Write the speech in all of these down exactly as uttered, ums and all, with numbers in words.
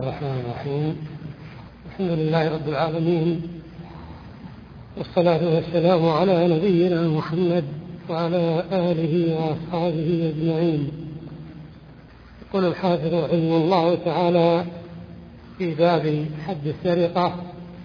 الرحمن الرحيم. الحمد لله رب العالمين، والصلاة والسلام على نبينا محمد وعلى آله وأصحابه أجمعين. يقول الحافظ رحمه الله تعالى في باب حد السرقة: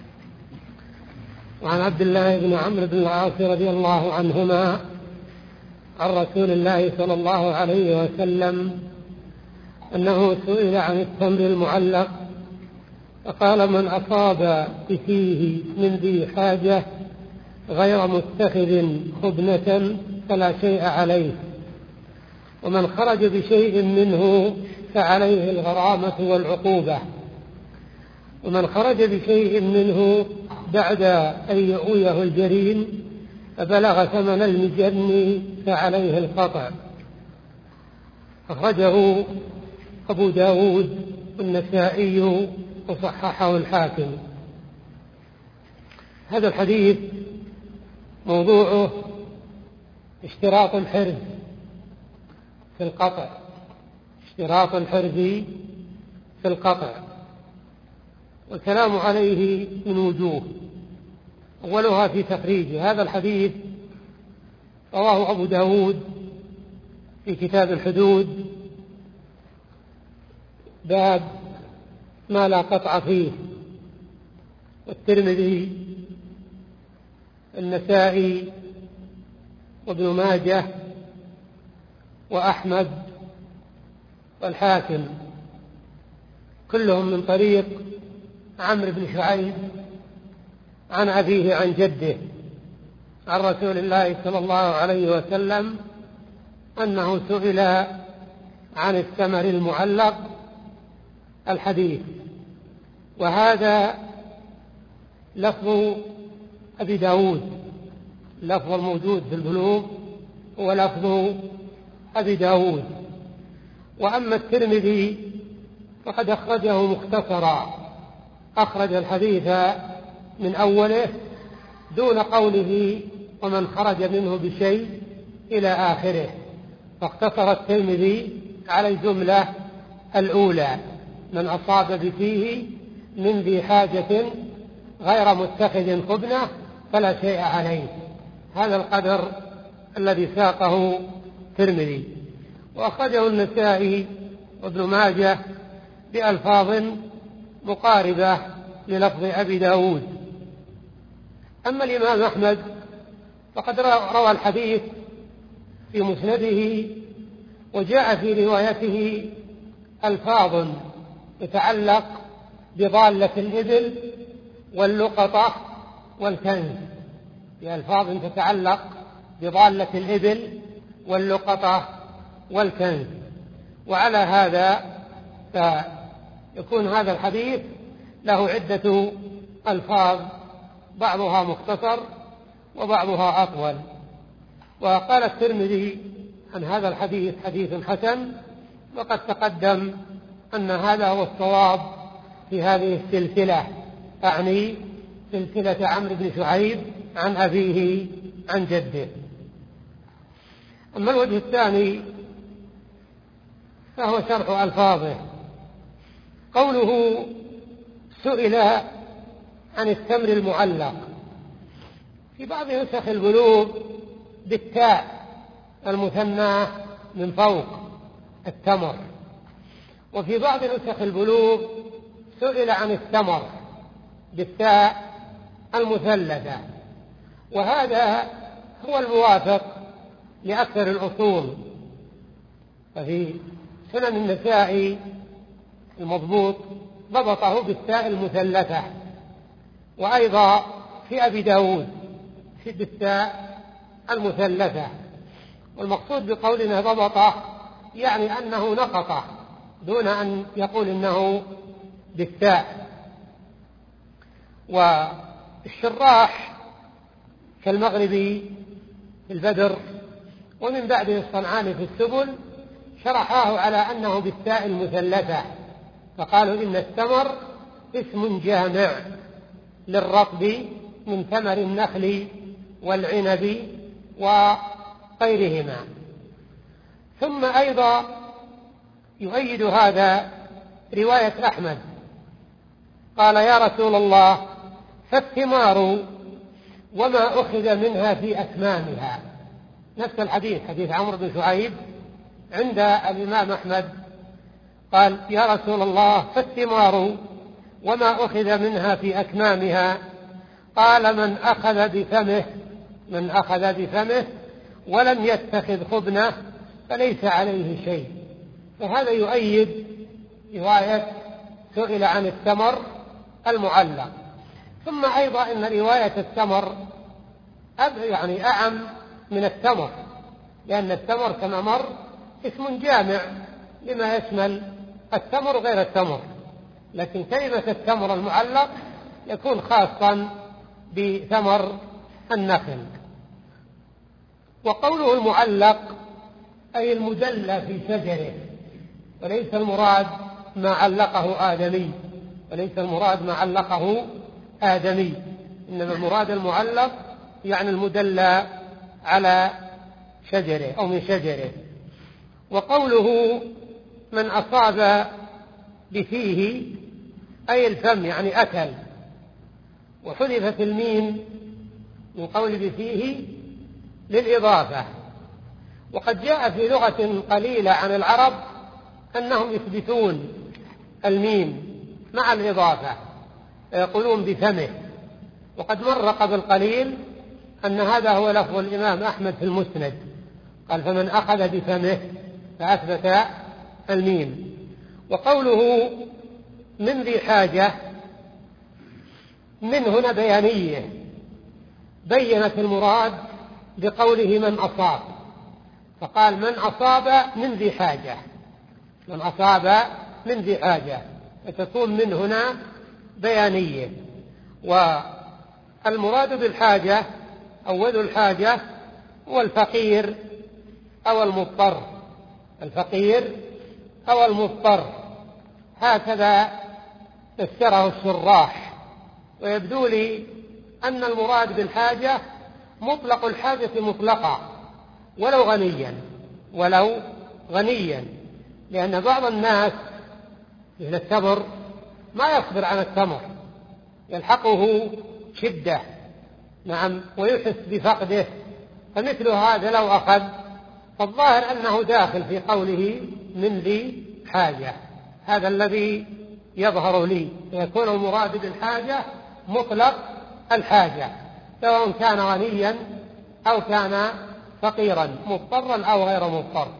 وعن عبد الله بن عمرو بن العاص رضي الله عنهما عن رسول الله صلى الله عليه وسلم أنه سئل عن التمر المعلق فقال: من أصاب بفيه من ذي حاجة غير متخذ خبنة فلا شيء عليه، ومن خرج بشيء منه فعليه الغرامة والعقوبة، ومن خرج بشيء منه بعد أن يؤويه الجرين فبلغ ثمن المجن فعليه القطع. أخرجه أبو داود والنسائي وصححه الحاكم. هذا الحديث موضوعه اشتراط الحرز في القطع، اشتراط الحرز في القطع، والكلام عليه من وجوه. أولها في تخريج هذا الحديث رواه أبو داود في كتاب الحدود باب ما لا قطع فيه، والترمذي النسائي وابن ماجه وأحمد والحاكم، كلهم من طريق عمرو بن شعيب عن أبيه عن جده عن رسول الله صلى الله عليه وسلم أنه سئل عن الثمر المعلق الحديث. وهذا لفظ أبي داود، لفظ الموجود في البلوغ هو لفظ أبي داود. وأما الترمذي فقد أخرجه مختصرا، أخرج الحديث من أوله دون قوله ومن خرج منه بشيء إلى آخره، فاقتصر الترمذي على الجملة الأولى: من أصاب بفيه من ذي حاجة غير متخذ خبنة فلا شيء عليه. هذا القدر الذي ساقه الترمذي. وأخرجه النسائي وابن ماجه بألفاظ مقاربة للفظ أبي داود. أما الإمام أحمد فقد روى الحديث في مسنده، وجاء في روايته ألفاظ تتعلق بضالة الإبل واللقطة والكنز، بألفاظ تتعلق بضالة الإبل واللقطة والكنز. وعلى هذا فيكون هذا الحديث له عدة ألفاظ، بعضها مختصر وبعضها أطول. وقال الترمذي عن هذا الحديث حديث حسن، وقد تقدم أن هذا هو الصواب في هذه السلسلة، أعني سلسلة عمرو بن شعيب عن أبيه عن جده. أما الوجه الثاني فهو شرح ألفاظه. قوله سئل عن التمر المعلق، في بعض نسخ البلوغ بالتاء المثنى من فوق التمر، وفي بعض نسخ البلوغ سئل عن الثمر بالتاء المثلثة، وهذا هو الموافق لأكثر الأصول. ففي سنن النسائي المضبوط ضبطه بالتاء المثلثة، وأيضا في أبي داود في بالتاء المثلثة. والمقصود بقولنا ضبطه يعني أنه نقطه دون أن يقول إنه بالتاء. والشراح كالمغربي في البدر ومن بعده الصنعاني في السبل شرحاه على أنه بالتاء المثلثة، فقالوا إن الثمر اسم جامع للرطب من ثمر النخل والعنب وغيرهما. ثم أيضا يؤيد هذا رواية أحمد قال يا رسول الله فالثمار وما أخذ منها في أكمامها. نفس الحديث، حديث عمرو بن شعيب عند الإمام أحمد. قال يا رسول الله فالثمار وما أخذ منها في أكمامها. قال من أخذ بفمه من أخذ بفمه ولم يتخذ خبنه فليس عليه شيء. فهذا يؤيد رواية سئل عن الثمر المعلق. ثم أيضا إن رواية الثمر يعني أعم من التمر، لأن التمر كما مر اسم جامع لما يشمل التمر غير التمر، لكن كلمة التمر المعلق يكون خاصا بثمر النخل. وقوله المعلق أي المدلى في شجره، وليس المراد ما علقه آدمي، وليس المراد ما علقه آدمي، إنما المراد المعلق يعني المدلى على شجره أو من شجره. وقوله من أصاب بفيه أي الفم يعني أكل، وحذفت الميم من قول بفيه للإضافة. وقد جاء في لغة قليلة عن العرب أنهم يثبتون الميم مع الإضافة يقولون بفمه، وقد مر قبل قليل أن هذا هو لفظ الإمام أحمد في المسند، قال فمن أخذ بفمه فأثبت الميم. وقوله من ذي حاجة من هنا بيانية، بينت المراد بقوله من أصاب، فقال من أصاب من ذي حاجة، من أصاب من ذي حاجة، فتكون من هنا بيانية. والمراد بالحاجة أو ذو الحاجة هو الفقير أو المضطر، الفقير أو المضطر، هكذا فسره الشراح. ويبدو لي أن المراد بالحاجة مطلق الحاجة مطلقا ولو غنيا ولو غنيا لأن بعض الناس مثل التمر ما يصبر عن التمر، يلحقه شدة نعم ويحس بفقده، فمثل هذا لو أخذ فالظاهر أنه داخل في قوله من ذي حاجة، هذا الذي يظهر لي، يكون المراد بالحاجة مطلق الحاجة سواء كان غنيا أو كان فقيرا، مضطرا أو غير مضطر.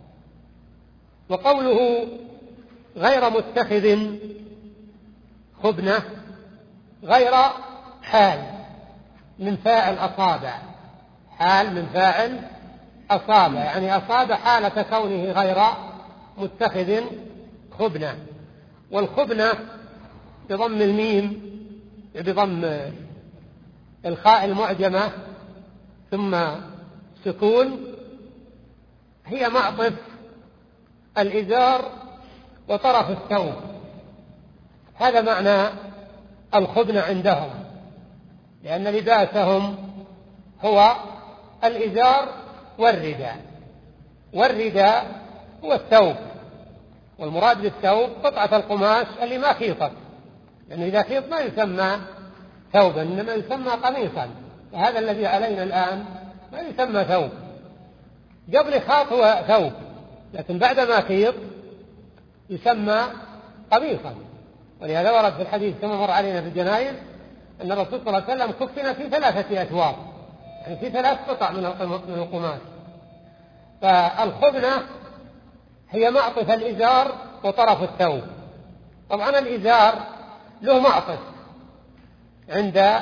وقوله غير متخذ خبنة غير حال من فاعل أصابع، حال من فاعل أصابع، يعني أصاب حالة كونه غير متخذ خبنة. والخبنة بضم الميم بضم الخاء المعجمة ثم سكون، هي معطف الإزار وطرف الثوب، هذا معنى الخبنة عندهم، لأن لباسهم هو الإزار والرداء، والرداء هو الثوب، والمراد بالثوب قطعة القماش اللي ما خيطت، لأنه إذا خيط ما يسمى ثوبا إنما يسمى قميصا، وهذا الذي علينا الآن ما يسمى ثوب، قبل خاط هو ثوب لكن بعد ما خيط يسمى قميصا. ولهذا ورد في الحديث كما مر علينا في الجنائز أن الرسول صلى الله عليه وسلم كفن في ثلاثة أثواب، يعني في ثلاث قطع من القماش. فالخبنة هي معطف الإزار وطرف الثوب. طبعا الإزار له معطف عند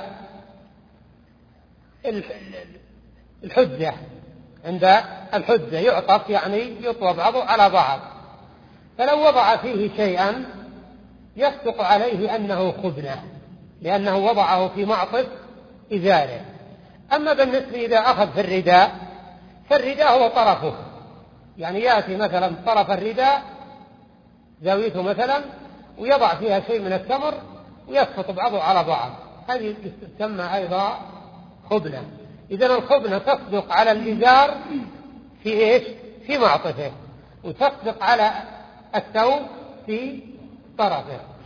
الحجة، عند الحجة يعطف يعني يطوى بعضه على بعض، فلو وضع فيه شيئا يصدق عليه أنه خبنة لأنه وضعه في معطف إزاره. أما بالنسبة إذا أخذ في الرداء فالرداء هو طرفه، يعني يأتي مثلا طرف الرداء زاويته مثلا ويضع فيها شيء من التمر ويسقط بعضه على بعض، هذه تسمى أيضا خبنة. إذن الخبنة تصدق على الإزار في إيش؟ في معطفه، وتصدق على الثوب في طرفه.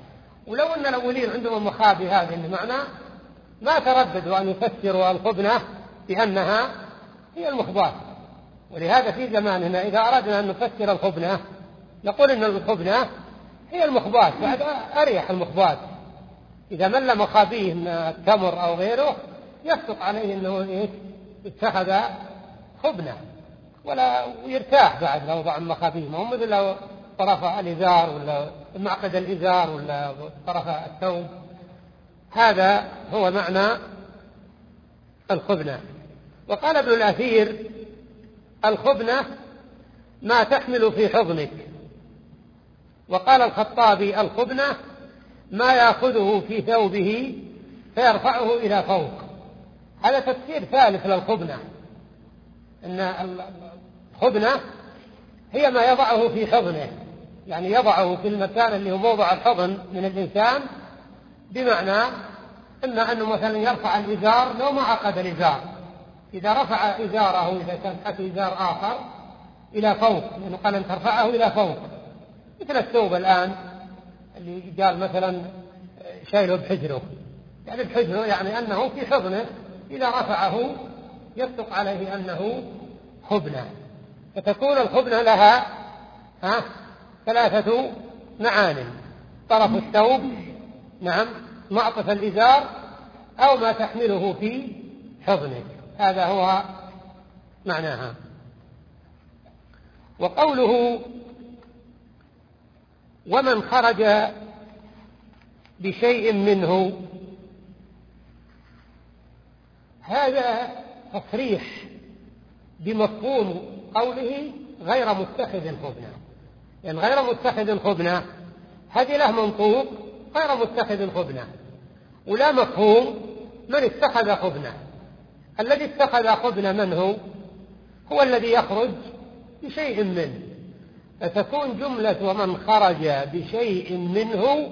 ولو أن الأولين عندهم المخابي هذه المعنى ما ترددوا أن يفسروا الخبنة بأنها هي المخبات. ولهذا في زماننا إذا أردنا أن نفسر الخبنة نقول إن الخبنة هي المخبات، بعد أريح المخبات. إذا مل مخابيه من التمر أو غيره يصدق عليه أنه إيه اتخذ خبنة ولا يرتاح بعد لو ضع مخابيه، ما هو مثل لو طرف الإزار ولا معقد الإزار ولا طرف الثوب. هذا هو معنى الخبنة. وقال ابن الأثير الخبنة ما تحمل في حضنك. وقال الخطابي الخبنة ما يأخذه في ثوبه فيرفعه إلى فوق. هذا تفسير ثالث للخبنة، أن الخبنة هي ما يضعه في حضنه، يعني يضعه في المكان اللي هو موضع الحضن من الإنسان، بمعنى إما أنه مثلا يرفع الإزار لو ما عقد الإزار، إذا رفع إزاره إذا كان تحت إزار آخر إلى فوق، لأنه قال أن ترفعه إلى فوق، مثل الثوب الآن اللي قال مثلا شايله بحجره، يعني بحجره يعني أنه في حضنه، إذا رفعه يصدق عليه أنه خبنة. فتكون الخبنة لها ها ثلاثة معان: طرف الثوب، نعم، معطف الإزار، أو ما تحمله في حضنك. هذا هو معناها. وقوله ومن خرج بشيء منه، هذا تصريح بمفهوم قوله غير متخذ خبنة، يعني غير متخذ خبنة هذه له منطوق غير متخذ خبنة، ولا مفهوم من اتخذ خبنة. الذي اتخذ خبنة من هو؟ هو الذي يخرج بشيء منه. فتكون جملة ومن خرج بشيء منه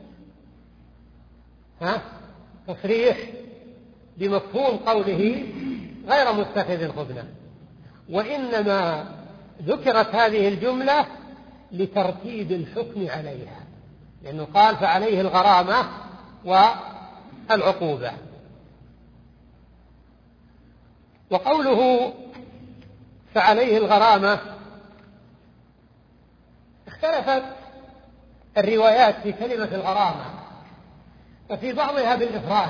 ها تصريح بمفهوم قوله غير متخذ خبنة. وإنما ذكرت هذه الجملة لترتيب الحكم عليها، لأنه قال فعليه الغرامة والعقوبة. وقوله فعليه الغرامة اختلفت الروايات في كلمة الغرامة، ففي بعضها بالإفراد،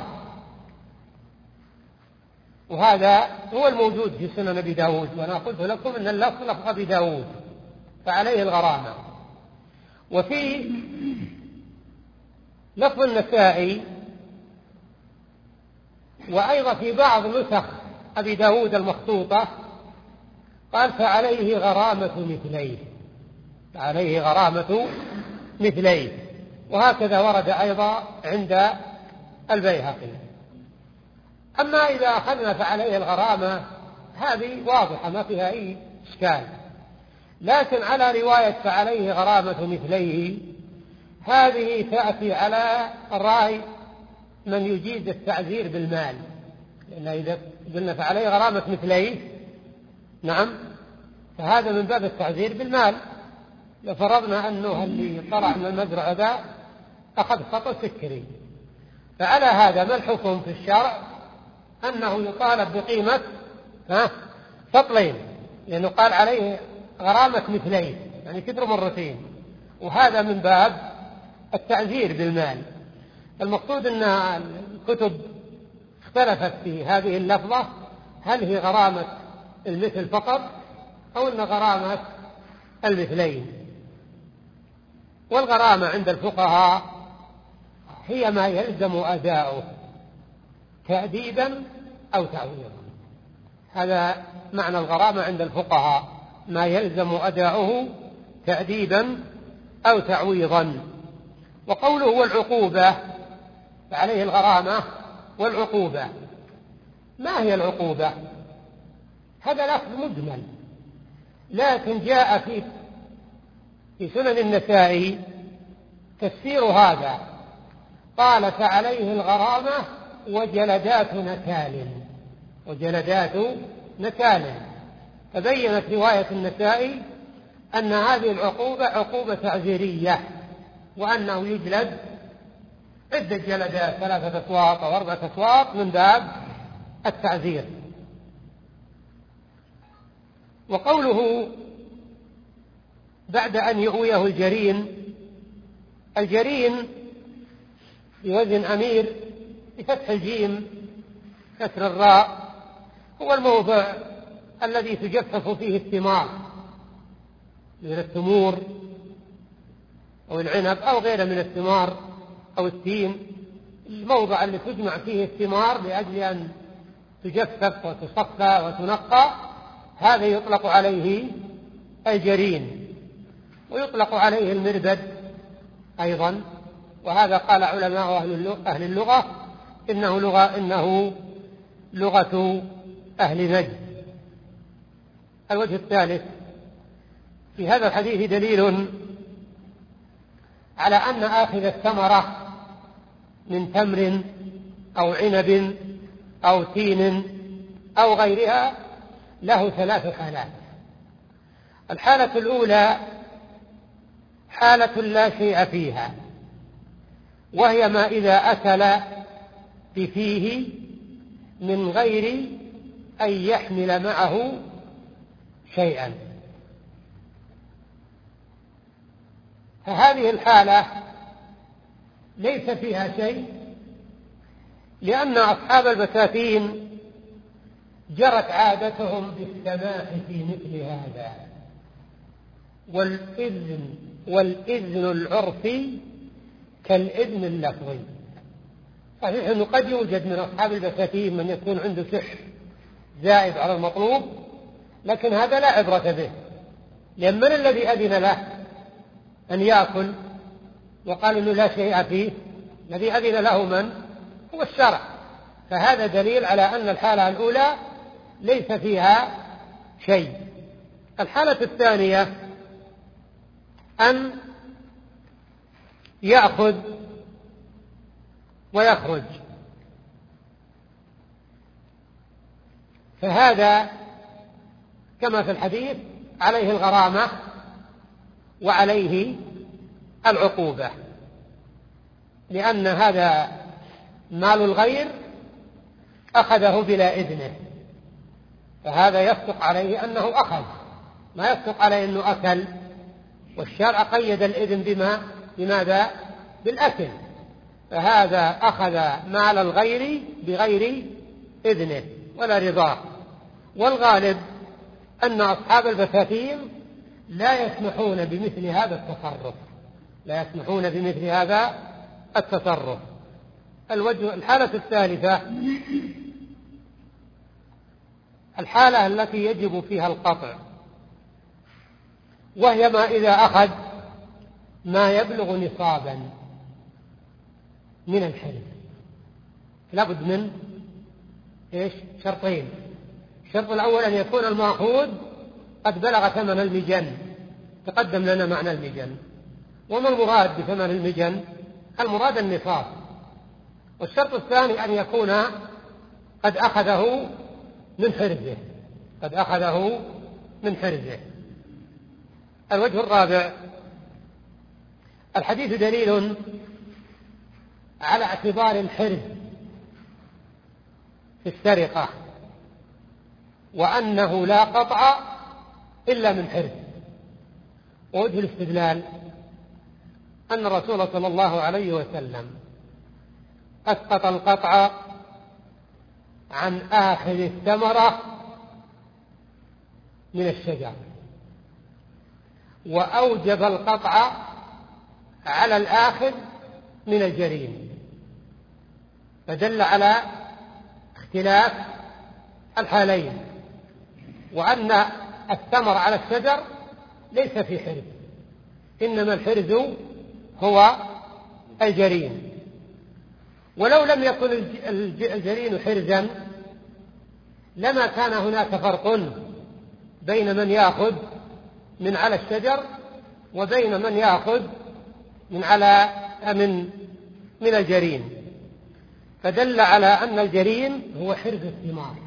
وهذا هو الموجود في سنن أبي داود، وأنا قلت لكم أن اللفظ لفظ أبي داود فعليه الغرامة. وفي لفظ النسائي وأيضا في بعض نسخ أبي داود المخطوطة قال فعليه غرامة مثليه، فعليه غرامة مثليه. وهكذا ورد أيضا عند البيهقي. أما إذا أخذنا فعليه الغرامة هذه واضحة ما فيها أي إشكال، لكن على رواية فعليه غرامة مثليه هذه تأتي على رأي من يجيز التعزير بالمال، لأن إذا قلنا فعليه غرامة مثليه نعم فهذا من باب التعزير بالمال. لفرضنا أنه اللي طلع من المزرعة ذا أخذ خطأ سكري، فعلى هذا ما الحكم في الشرع؟ أنه يطالب بقيمة ها فطلين، لأنه قال عليه غرامة مثلين يعني كثر مرتين، وهذا من باب التعزير بالمال. المقصود أن الكتب اختلفت في هذه اللفظة، هل هي غرامة المثل فقط أو أن غرامة المثلين. والغرامة عند الفقهاء هي ما يلزم أداؤه تأديبا أو تعويضا، هذا معنى الغرامة عند الفقهاء، ما يلزم أداؤه تأديبا أو تعويضا. وقوله والعقوبة فعليه الغرامة والعقوبة، ما هي العقوبة؟ هذا لفظ مجمل، لكن جاء في في سنن النسائي تفسير هذا، قال فعليه الغرامة وجلدات نكال، وجلدات نكال. فبينت رواية النسائي أن هذه العقوبة عقوبة تعزيرية، وأنه يجلد عدة جلدات، ثلاثة أسواق أو أربعة أسواق، من باب التعزير. وقوله بعد أن يؤويه الجرين، الجرين بوزن أمير بفتح الجيم كسر الراء، هو الموضع الذي تجفف فيه الثمار من التمور أو العنب أو غيره من الثمار أو التين، الموضع اللي تجمع فيه الثمار لأجل أن تجفف وتصفى وتنقى، هذا يطلق عليه الجرين، ويطلق عليه المربد أيضا. وهذا قال علماء أهل اللغة إنه لغة, إنه لغة أهل نجد. الوجه الثالث: في هذا الحديث دليل على أن آخذ الثمرة من تمر أو عنب أو تين أو غيرها له ثلاث حالات. الحالة الأولى حالة لا شيء فيها، وهي ما إذا أكل بفيه من غير أن يحمل معه شيئا، فهذه الحالة ليس فيها شيء، لأن أصحاب البساتين جرت عادتهم بالسماح في مثل هذا، والإذن والإذن العرفي كالإذن اللفظي. صحيح أنه قد يوجد من أصحاب البساتين من يكون عنده سحر زائد على المطلوب، لكن هذا لا عبرة به، لأن من الذي أذن له أن يأكل وقال إنه لا شيء فيه؟ الذي أذن له من؟ هو الشرع. فهذا دليل على أن الحالة الأولى ليس فيها شيء. الحالة الثانية أن يأخذ ويخرج، فهذا كما في الحديث عليه الغرامة وعليه العقوبة، لأن هذا مال الغير أخذه بلا إذنه، فهذا يصدق عليه أنه أخذ، ما يصدق عليه أنه أكل. والشرع قيد الإذن بما بماذا؟ بالأكل، فهذا أخذ مال الغير بغير إذنه ولا رضاه. والغالب أن أصحاب البساتين لا يسمحون بمثل هذا التصرف، لا يسمحون بمثل هذا التصرف. الوجه الحالة الثالثة الحالة التي يجب فيها القطع، وهي ما إذا أخذ ما يبلغ نصابا من الحلف. لابد من إيش؟ شرطين. الشرط الأول أن يكون المأخوذ قد بلغ ثمن المجن، تقدم لنا معنى المجن. وما المراد بثمن المجن؟ المراد النصاب. والشرط الثاني أن يكون قد أخذه من حرزه، قد أخذه من حرزه. الوجه الرابع الحديث دليل على اعتبار الحرز في السرقة، وأنه لا قطع إلا من حرز. ووجه الاستدلال أن الرسول صلى الله عليه وسلم أسقط القطع عن آخذ الثمرة من الشجر، وأوجب القطع على الآخذ من الجرين، فدل على اختلاف الحالين، وأن الثمر على الشجر ليس في حرز، إنما الحرز هو الجرين. ولو لم يكن الجرين حرزا لما كان هناك فرق بين من يأخذ من على الشجر وبين من يأخذ من على من من الجرين، فدل على أن الجرين هو حرز الثمار.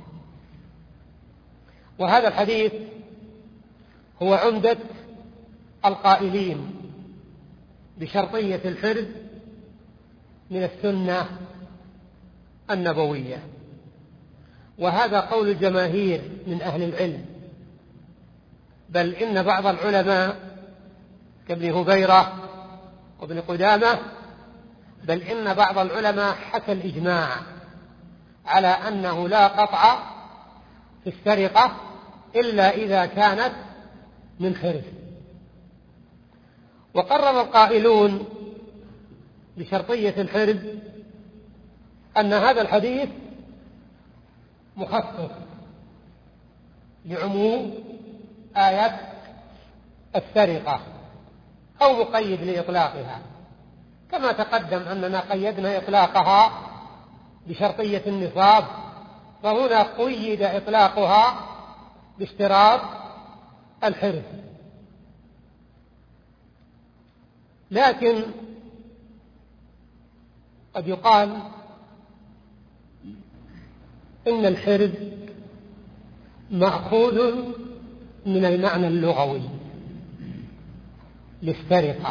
وهذا الحديث هو عمدة القائلين بشرطية الحرز من السنة النبوية، وهذا قول الجماهير من أهل العلم، بل إن بعض العلماء كابن هبيرة وابن قدامة، بل إن بعض العلماء حكى الإجماع على أنه لا قطع في السرقة إلا إذا كانت من حرز. وقرر القائلون بشرطية الحرز أن هذا الحديث مخصص لعموم آية السرقة أو مقيد لإطلاقها، كما تقدم أننا قيدنا إطلاقها بشرطية النصاب، فهنا قيد إطلاقها باشتراط الحرز. لكن قد يقال إن الحرز مأخوذ من المعنى اللغوي للسرقة،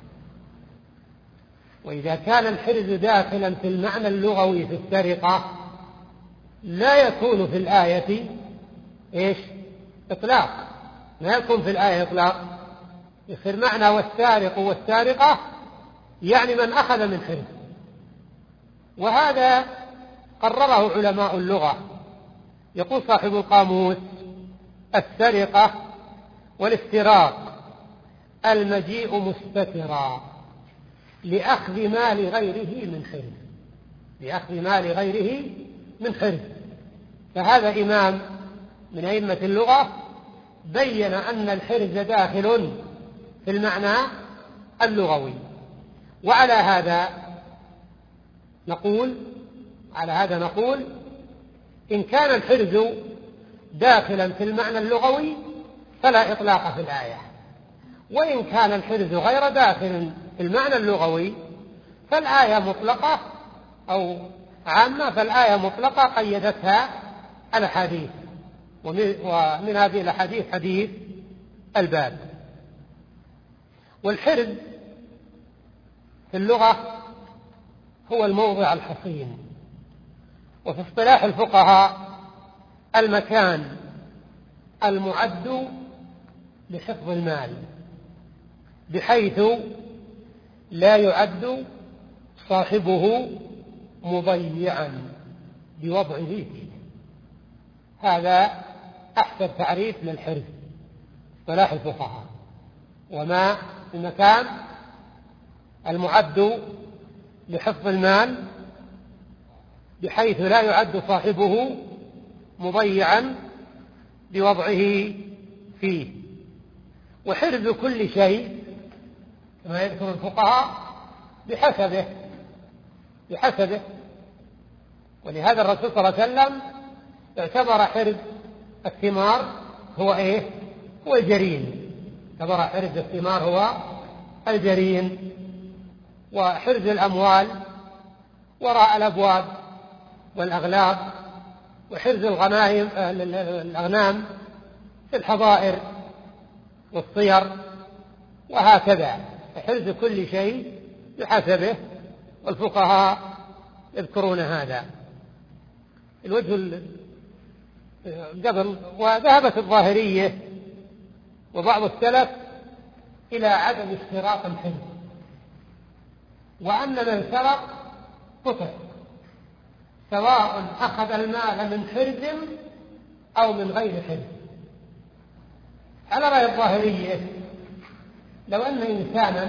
وإذا كان الحرز داخلا في المعنى اللغوي في السرقة لا يكون في الآية إيش؟ إطلاق، لا يكون في الآية إطلاق، يصير معنى والسارق والسارقة يعني من أخذ من حرز. وهذا قرره علماء اللغة. يقول صاحب القاموس: السرقة والاستراق المجيء مستترا لأخذ مال غيره من حرز، لأخذ مال غيره من حرز. فهذا إمام من أئمة اللغة بين أن الحرز داخل في المعنى اللغوي. وعلى هذا نقول على هذا نقول إن كان الحرز داخلا في المعنى اللغوي فلا إطلاق في الآية، وإن كان الحرز غير داخل في المعنى اللغوي فالآية مطلقة أو عامة، فالآية مطلقة قيدتها الأحاديث، ومن هذه الأحاديث حديث الباب. والحرز في اللغة هو الموضع الحصين، وفي اصطلاح الفقهاء المكان المعد لحفظ المال، بحيث لا يعد صاحبه مضيعا بوضعه فيه. هذا أحسن تعريف للحرز اصطلاح الفقهاء. وما المكان المعد لحفظ المال بحيث لا يعد صاحبه مضيعا بوضعه فيه. وحرز كل شيء كما يذكر الفقهاء بحسبه بحسبه ولهذا الرسول صلى الله عليه وسلم اعتبر حرز الثمار هو ايه؟ هو الجرين. اعتبر حرز الثمار هو الجرين. وحرز الأموال وراء الأبواب والأغلاق، وحرز الغنائم الأغنام في الحظائر والصير، وهكذا. حرز كل شيء بحسبه، والفقهاء يذكرون هذا. الوجه قبل وذهبت الظاهرية وبعض السلف إلى عدم اشتراط الحرز، وأن من سرق قطع سواء أخذ المال من حرز أو من غير حرز. على رأي الظاهرية لو أن إنسانا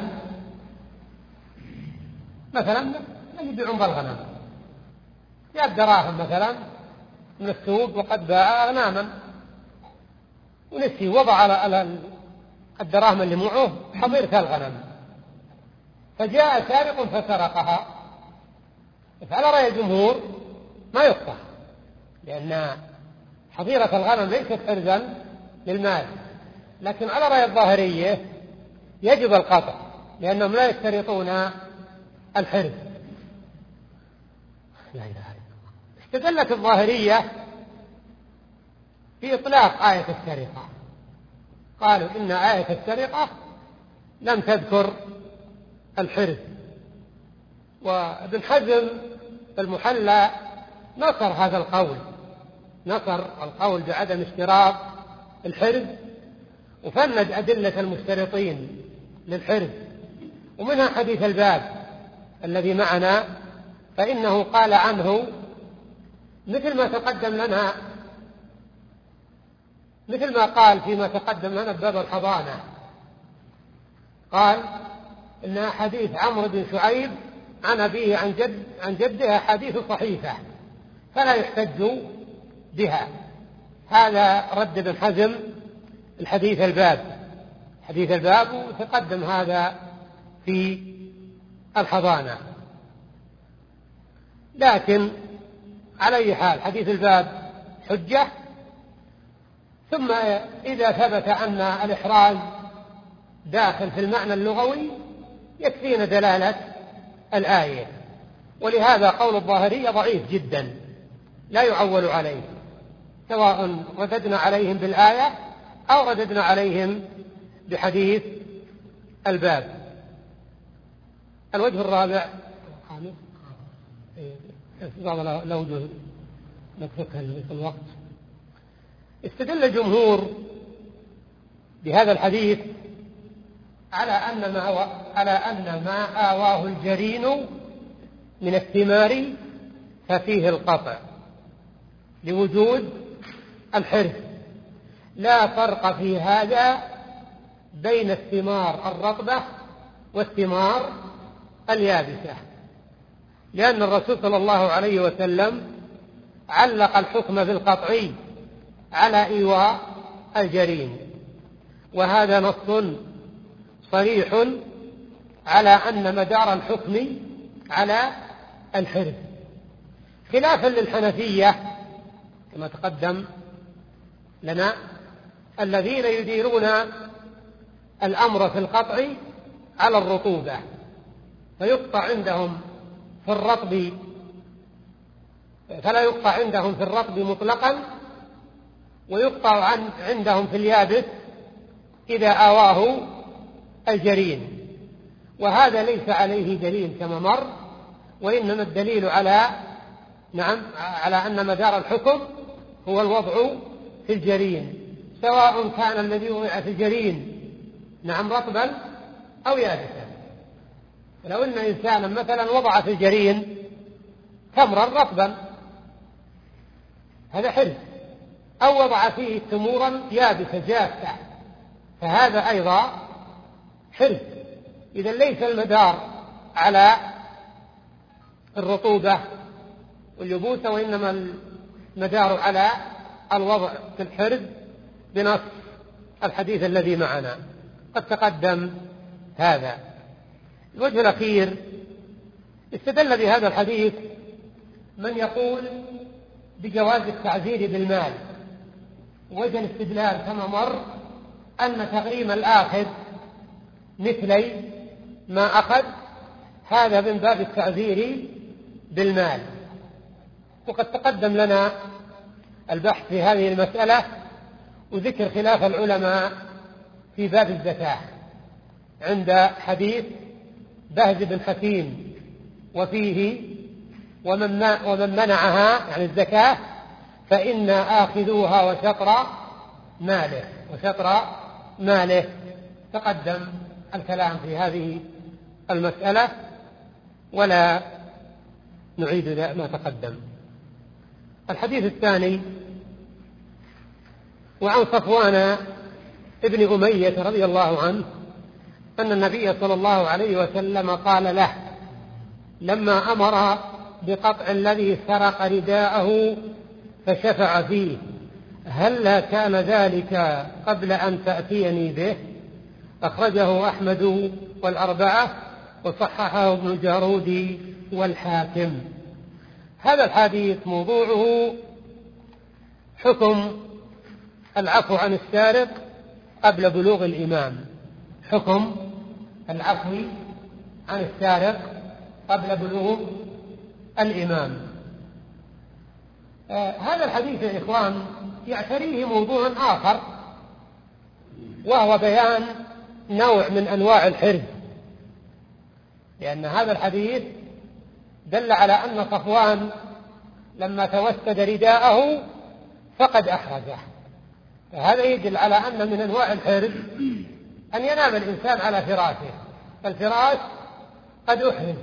مثلا يبيعون بالغنم، جاب دراهم مثلا من السوق وقد باع أغناما ونسي وضع على الدراهم اللي معه حظيرة الغنم، فجاء سارق فسرقها، فعلى رأي الجمهور ما يقطع، لأن حظيرة الغنم ليست حرزا للمال. لكن على رأي الظاهرية يجب القطع، لأنهم لا يشترطون الحرز. لا إله إلا الله. استدلت الظاهرية في إطلاق آية السرقة، قالوا إن آية السرقة لم تذكر الحرز، وابن حزم المحلى نصر هذا القول، نصر القول بعدم اشتراط الحرز، وفند أدلة المشترطين للحرز، ومنها حديث الباب الذي معنا، فإنه قال عنه مثل ما تقدم لنا، مثل ما قال فيما تقدم لنا بباب الحضانة، قال إنها حديث عمرو بن شعيب عن أبيه عن جد عن جده حديث صحيحة فلا يحتج بها. هذا رد ابن حزم الحديث الباب، حديث الباب، وتقدم هذا في الحضانة. لكن على أي حال حديث الباب حجة. ثم إذا ثبت أن الإحراز داخل في المعنى اللغوي يكفينا دلالة الآية، ولهذا قول الظاهرية ضعيف جدا لا يعول عليه، سواء رددنا عليهم بالآية أو رددنا عليهم بحديث الباب. الوجه الرابع بعض الأوجه نتركها في الوقت. استدل الجمهور بهذا الحديث على أن ما على أن ما آواه الجرين من الثمار ففيه القطع لوجود الحرث، لا فرق في هذا بين الثمار الرطبة والثمار اليابسة، لأن الرسول صلى الله عليه وسلم علق الحكم بالقطعي على إيواء الجرين، وهذا نص صريح على أن مدار الحكم على الحرث، خلافا للحنفية كما تقدم لنا الذين يديرون الأمر في القطع على الرطوبة، فيقطع عندهم في الرطب فلا يقطع عندهم في الرطب مطلقا، ويقطع عن عندهم في اليابس إذا آواه الجرين، وهذا ليس عليه دليل كما مر، وإنما الدليل على نعم على أن مدار الحكم هو الوضع في الجرين، سواء كان الذي وضع في الجرين نعم رطبا أو يابسا. لو أن إنسانا مثلا وضع في الجرين تمرا رطبا هذا حرث، أو وضع فيه تمورا يابسة جافة فهذا أيضا حرث. إذا ليس المدار على الرطوبة واليبوسة، وإنما المدار على الوضع في الحرث بنص الحديث الذي معنا، قد تقدم هذا. الوجه الأخير استدل بهذا الحديث من يقول بجواز التعزير بالمال. وجه الاستدلال كما مر أن تغريم الآخذ مثلي ما أخذ هذا من باب التعزير بالمال، وقد تقدم لنا البحث في هذه المسألة وذكر خلاف العلماء في باب الزكاة عند حديث بهز بن حكيم وفيه ومن, ومن منعها يعني الزكاة فإن آخذوها وشطر ماله وشطر ماله. تقدم الكلام في هذه المسألة ولا نعيد ما تقدم. الحديث الثاني وعن صفوان ابن أمية رضي الله عنه أن النبي صلى الله عليه وسلم قال له لما أمر بقطع الذي سرق رداءه فشفع فيه هل كان ذلك قبل أن تأتيني به؟ أخرجه أحمد والأربعة وصححه ابن الجارودي والحاكم. هذا الحديث موضوعه حكم العفو عن السارق قبل بلوغ الإمام، حكم العفو عن السارق قبل بلوغ الإمام. آه هذا الحديث يا إخوان يعتريه موضوع آخر، وهو بيان نوع من أنواع الحرز، لأن هذا الحديث دل على أن صفوان لما توسد رداءه فقد أحرزه. فهذا يدل على أن من أنواع الحرز أن ينام الإنسان على فراشه، فالفراش قد أحرز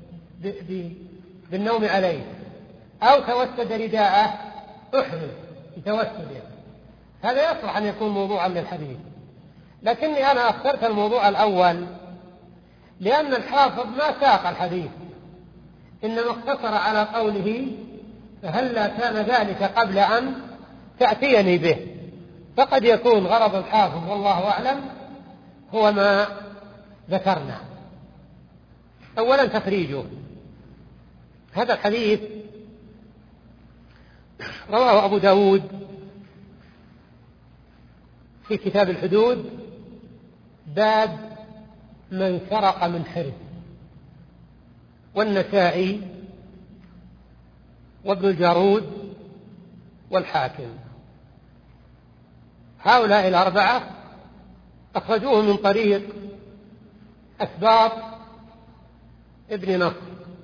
بالنوم عليه، أو توسد رداءه أحرز بتوسده. هذا يصلح أن يكون موضوعا للحديث، لكني أنا اخترت الموضوع الأول لأن الحافظ ما ساق الحديث، إنما اقتصر على قوله فهلا كان ذلك قبل أن تأتيني به. فقد يكون غرض الحافظ والله أعلم هو ما ذكرنا. أولا تخريجه. هذا الحديث رواه أبو داود في كتاب الحدود باب من سرق من حرز، والنسائي وابن الجارود والحاكم. هؤلاء الأربعة أخرجوه من طريق أسباط ابن نصر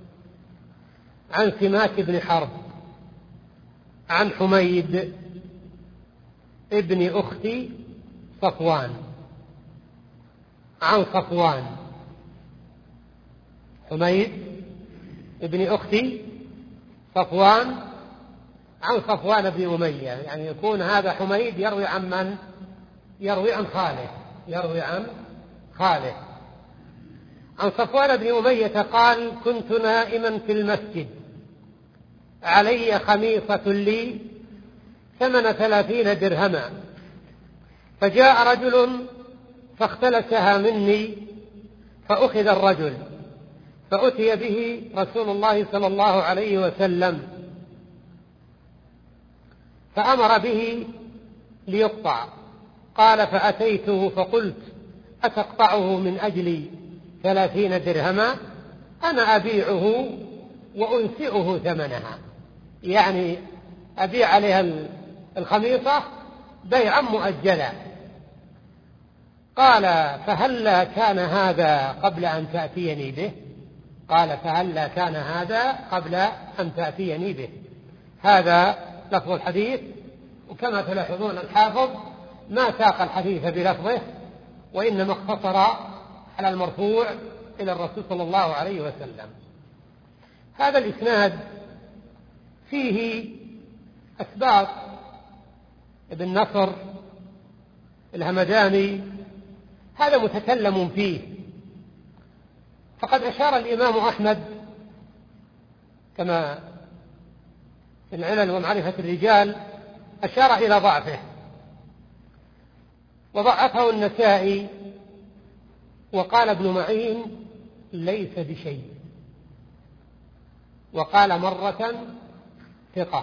عن سماك بن حرب عن حميد ابن أخت صفوان عن صفوان. حميد ابن أخت صفوان عن صفوان بن أمية، يعني يكون هذا حميد يروي عن من؟ يروي عن خاله، يروي عن خاله. عن صفوان بن أمية قال: كنت نائما في المسجد، علي خميصة لي ثمن ثلاثين درهما، فجاء رجل فاختلسها مني، فأخذ الرجل، فأتي به رسول الله صلى الله عليه وسلم، فأمر به ليقطع. قال: فأتيته فقلت: أتقطعه من أجل ثلاثين درهما؟ أنا أبيعه وأنسئه ثمنها، يعني أبيع عليها الخميصة بيعا مؤجلا. قال: فهلا كان هذا قبل أن تأتيني به؟ قال: فهلا كان هذا قبل أن تأتيني به. هذا لفظ الحديث، وكما تلاحظون الحافظ ما ساق الحديث بلفظه، وإنما اقتصر على المرفوع إلى الرسول صلى الله عليه وسلم. هذا الإسناد فيه أسباط ابن نصر الهمداني، هذا متكلم فيه، فقد أشار الإمام أحمد كما في العلل ومعرفة الرجال أشار إلى ضعفه، وضعفه النسائي، وقال ابن معين ليس بشيء، وقال مرة ثقة،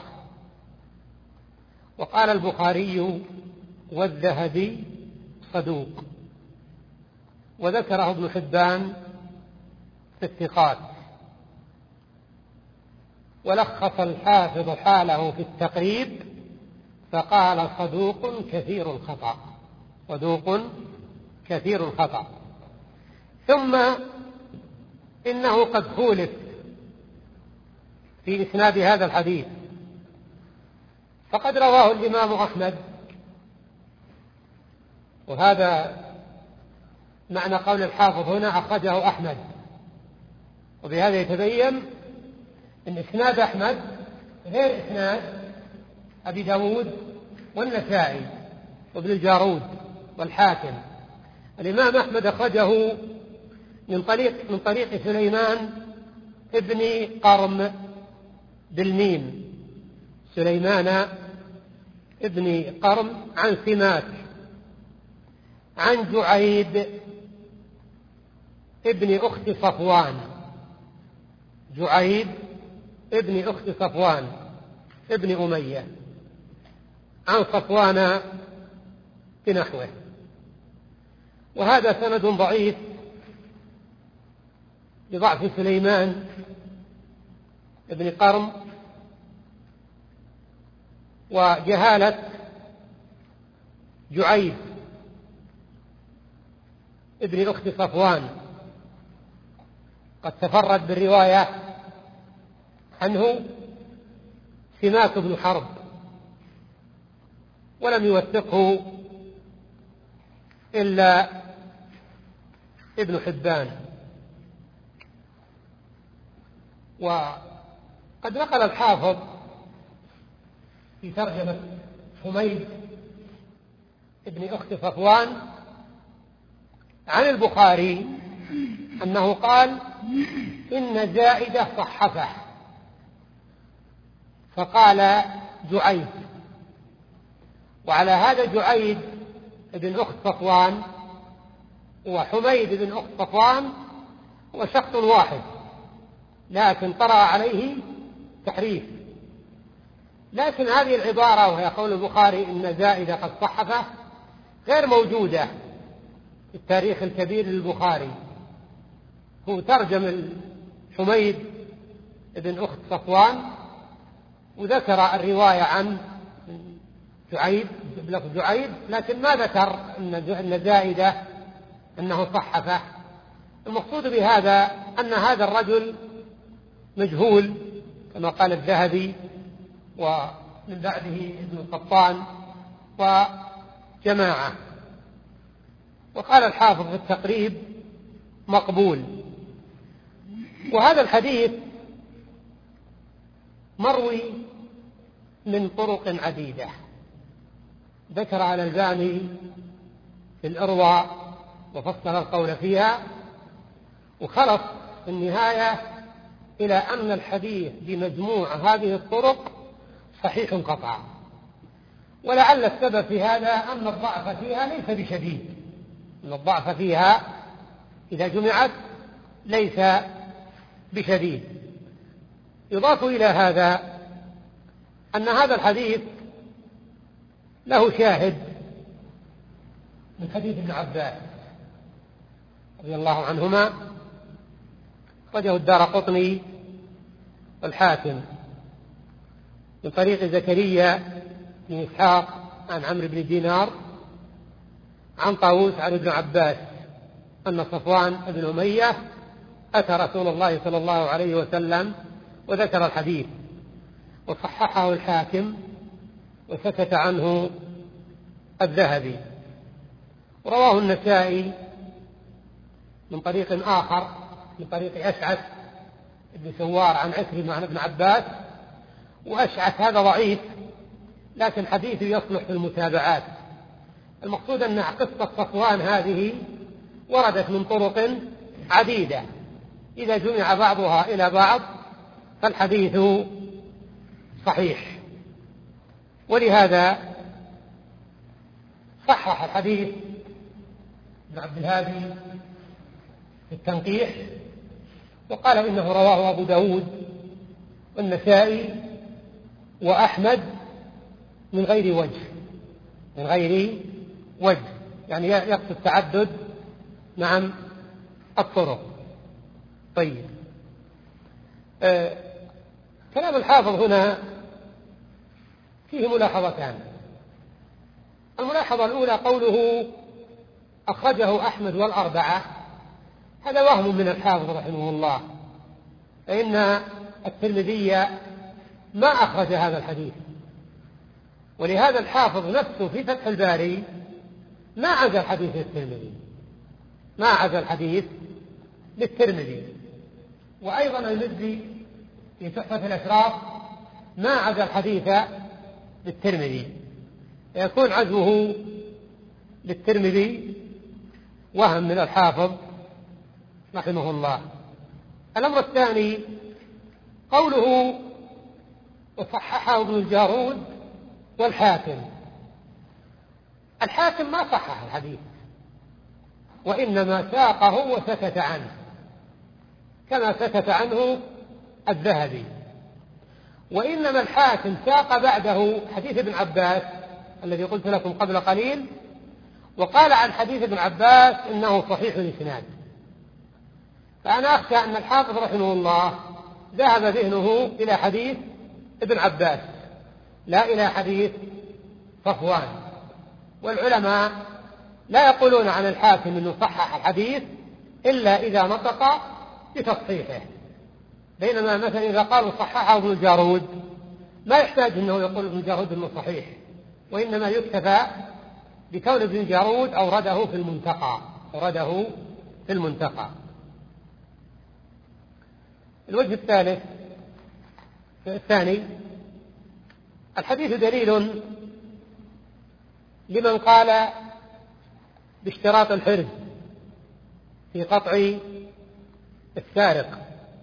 وقال البخاري والذهبي صدوق، وذكره ابن حبان في الثقات، ولخص الحافظ حاله في التقريب فقال: صدوق كثير الخطأ، صدوق كثير الخطأ. ثم إنه قد خولف في إسناد هذا الحديث، فقد رواه الإمام أحمد، وهذا معنى قول الحافظ هنا أخرجه أحمد، وبهذا يتبين أن إسناد أحمد غير إسناد أبي داود والنسائي وابن الجارود والحاكم. الإمام أحمد أخرجه من طريق من طريق سليمان ابن قرم بالميم، سليمان ابن قرم عن سماك عن جعيد ابن أخت صفوان، جعيد ابن أخت صفوان ابن أمية عن صفوان بنحوه. وهذا سند ضعيف لضعف سليمان ابن قرم وجهالة جعيد ابن أخت صفوان، قد تفرد بالرواية عنه سماك بن حرب، ولم يوثقه إلا ابن حبان. وقد نقل الحافظ في ترجمة حميد ابن أخت صفوان عن البخاري أنه قال إن زائدة صحفه، فقال جعيد. وعلى هذا جعيد ابن أخت صفوان وحميد ابن أخت صفوان هو شخص واحد، لكن طرأ عليه تحريف. لكن هذه العبارة وهي قول البخاري إن زائدة قد صحفه غير موجودة في التاريخ الكبير للبخاري. هو ترجم حميد ابن أخت صفوان وذكر الرواية عن جعيد بلفظ جعيد، لكن ما ذكر أن زائدة أنه صحفه. المقصود بهذا أن هذا الرجل مجهول كما قال الذهبي ومن بعده ابن القطان وجماعة. وقال الحافظ في التقريب مقبول. وهذا الحديث مروي من طرق عديدة، ذكر على الألباني في الإرواء وفصل القول فيها، وخلص في النهاية إلى أن الحديث بمجموع هذه الطرق صحيح قطعا. ولعل السبب في هذا أن الضعف فيها ليس بشديد، أن الضعف فيها إذا جمعت ليس بشديد. يضاف إلى هذا أن هذا الحديث له شاهد من حديث ابن عباس رضي الله عنهما، أخرجه الدارقطني والحاكم من طريق زكريا بن إسحاق عن عمرو بن دينار عن طاووس عن ابن عباس أن صفوان بن أمية أتى رسول الله صلى الله عليه وسلم وذكر الحديث، وصححه الحاكم وسكت عنه الذهبي. رواه النسائي من طريق آخر من طريق أشعث بن سوار عن عكرمة عن ابن عباس، وأشعث هذا ضعيف لكن حديثه يصلح في المتابعات. المقصود أن قصة صفوان هذه وردت من طرق عديدة، إذا جمع بعضها إلى بعض فالحديث صحيح. ولهذا صحح الحديث ابن عبد الهادي في التنقيح وقال إنه رواه أبو داود والنسائي وأحمد من غير وجه من غير وجه يعني يقصد تعدد نعم الطرق. طيب، آه كلام الحافظ هنا فيه ملاحظتان. الملاحظة الأولى قوله أخرجه أحمد والأربعة، هذا وهم من الحافظ رحمه الله، فإن الترمذي ما أخرج هذا الحديث، ولهذا الحافظ نفسه في فتح الباري ما عزى الحديث للترمذي ما عزى الحديث للترمذي وأيضا المزي في تحفة الأشراف ما عزى الحديث للترمذي، يكون عزوه للترمذي وهم من الحافظ رحمه الله. الأمر الثاني قوله وصححه ابن الجارود والحاكم. الحاكم ما صحح الحديث وإنما ساقه وسكت عنه كما سكت عنه الذهبي، وإنما الحاكم ساق بعده حديث ابن عباس الذي قلت لكم قبل قليل، وقال عن حديث ابن عباس إنه صحيح الإسناد. فأنا أخشى أن الحافظ رحمه الله ذهب ذهنه إلى حديث ابن عباس لا إلى حديث صفوان، والعلماء لا يقولون عن الحاكم أنه صحح الحديث إلا إذا نطق بتصحيحه، بينما مثلا إذا قالوا صححه ابن الجارود ما يحتاج أنه يقول ابن الجارود أنه صحيح، وإنما يكتفى بكون ابن الجارود أورده في المنتقى أورده في المنتقى. الوجه الثالث الثاني: الحديث دليل لمن قال باشتراط الحرز في قطع السارق،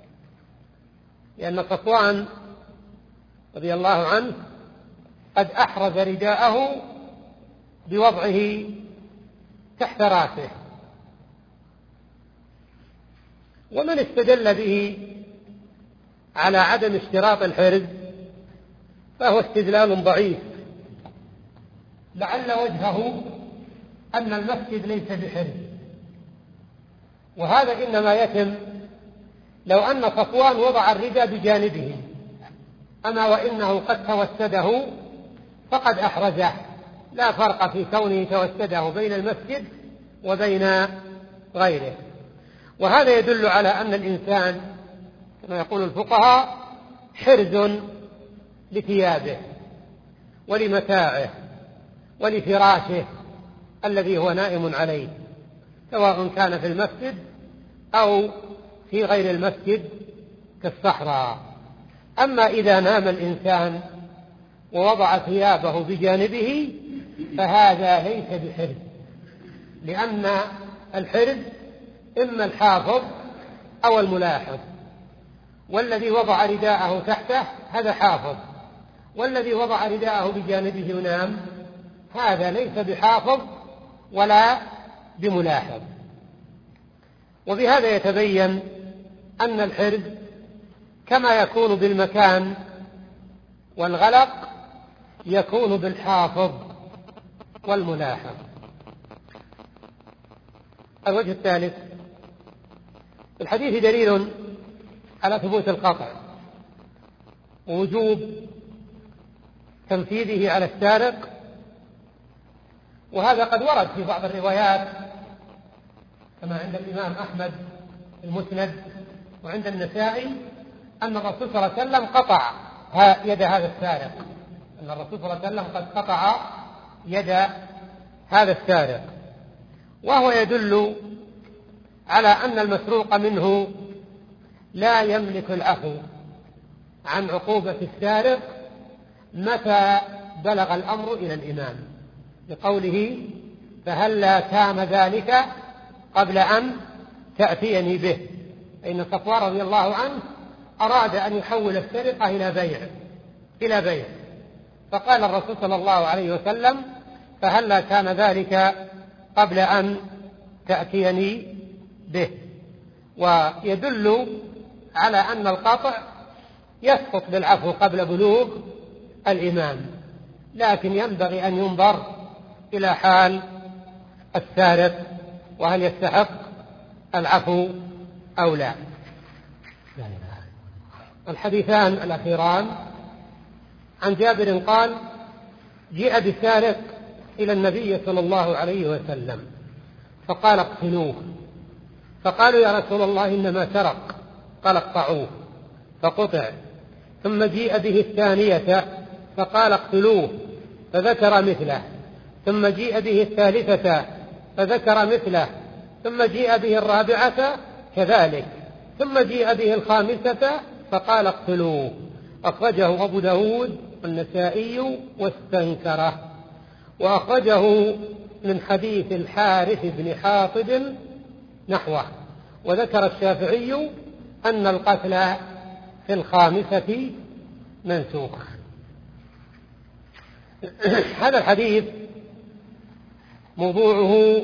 لأن صفوان رضي الله عنه قد أحرز رداءه بوضعه تحت رأسه، ومن استدل به على عدم اشتراط الحرز فهو استدلال ضعيف، لعل وجهه أن المسجد ليس بحرز، وهذا إنما يتم لو أن صفوان وضع الرداء بجانبه، أما وإنه قد توسده فقد أحرزه، لا فرق في كونه توسده بين المسجد وبين غيره. وهذا يدل على أن الإنسان كما يقول الفقهاء حرز لثيابه ولمتاعه ولفراشه الذي هو نائم عليه، سواء كان في المسجد أو في غير المسجد كالصحراء. أما إذا نام الإنسان ووضع ثيابه بجانبه فهذا ليس بحرز، لأن الحرز إما الحافظ أو الملاحظ، والذي وضع رداءه تحته هذا حافظ، والذي وضع رداءه بجانبه ونام هذا ليس بحافظ ولا بملاحظ. وبهذا يتبين أن الحرز كما يكون بالمكان والغلق يكون بالحافظ والملاحظ. الوجه الثالث: الحديث دليل على ثبوت القطع ووجوب تنفيذه على السارق، وهذا قد ورد في بعض الروايات كما عند الإمام أحمد المسند وعند النسائي أن الرسول صلى الله عليه وسلم قطع يد هذا السارق، أن الرسول صلى الله عليه وسلم قد قطع يد هذا السارق، وهو يدل على أن المسروق منه لا يملك العفو عن عقوبة السارق متى بلغ الأمر إلى الإمام، لقوله فهلا كان ذلك قبل أن تأتيني به، فإن صفوان رضي الله عنه أراد أن يحول السرقة إلى بيع إلى بيع فقال الرسول صلى الله عليه وسلم فهلا كان ذلك قبل أن تأتيني به. ويدل على أن القطع يسقط بالعفو قبل بلوغ الإمام، لكن ينبغي أن ينظر إلى حال السارق وهل يستحق العفو أو لا. الحديثان الأخيران: عن جابر قال: جيء بسارق إلى النبي صلى الله عليه وسلم فقال اقتلوه، فقالوا يا رسول الله إنما سرق، قال اقطعوه فقطع، ثم جيء به الثانية فقال اقتلوه فذكر مثله، ثم جيء به الثالثة فذكر مثله، ثم جيء به الرابعة كذلك، ثم جيء به الخامسة فقال اقتلوه. أخرجه أبو داود والنسائي واستنكره، وأخرجه من حديث الحارث بن حاطب نحوه. وذكر الشافعي أن القتل في الخامسة منسوخ. هذا الحديث موضوعه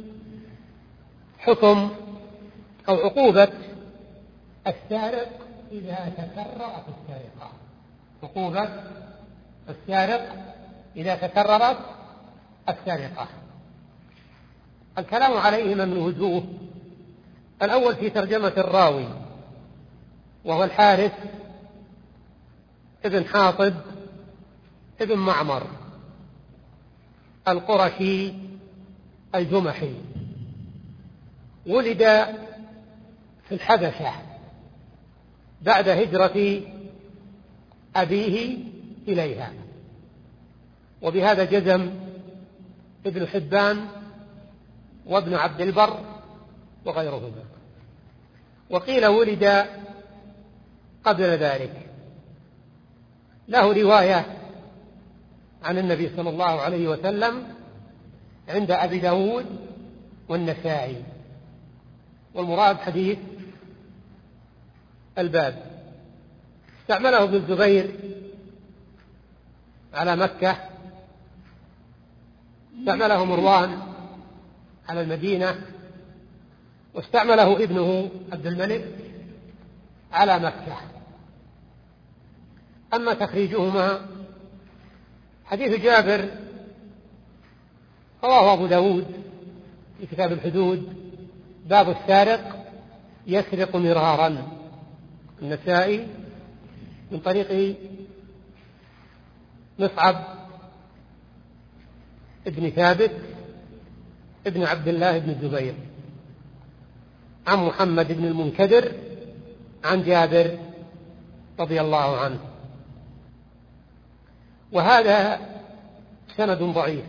حكم أو عقوبة السارق إذا تكررت السرقة، عقوبة السارق إذا تكررت السرقة. الكلام عليهما من وجوه: الأول في ترجمة الراوي وهو الحارث ابن حاطب ابن معمر القرشي الجمحي، ولد في الحبشة بعد هجرة أبيه إليها، وبهذا جزم ابن حبان وابن عبد البر وغيرهما. وقيل ولد قبل ذلك. له رواية عن النبي صلى الله عليه وسلم عند أبي داود والنسائي، والمراد حديث الباب. استعمله ابن الزبير على مكة، استعمله مروان على المدينة، واستعمله ابنه عبد الملك على مكة. أما تخريجهما حديث جابر رواه أبو داود في كتاب الحدود باب السارق يسرق مرارا، النسائي من طريق مصعب ابن ثابت ابن عبد الله بن الزبير عن محمد بن المنكدر عن جابر رضي الله عنه. وهذا سند ضعيف.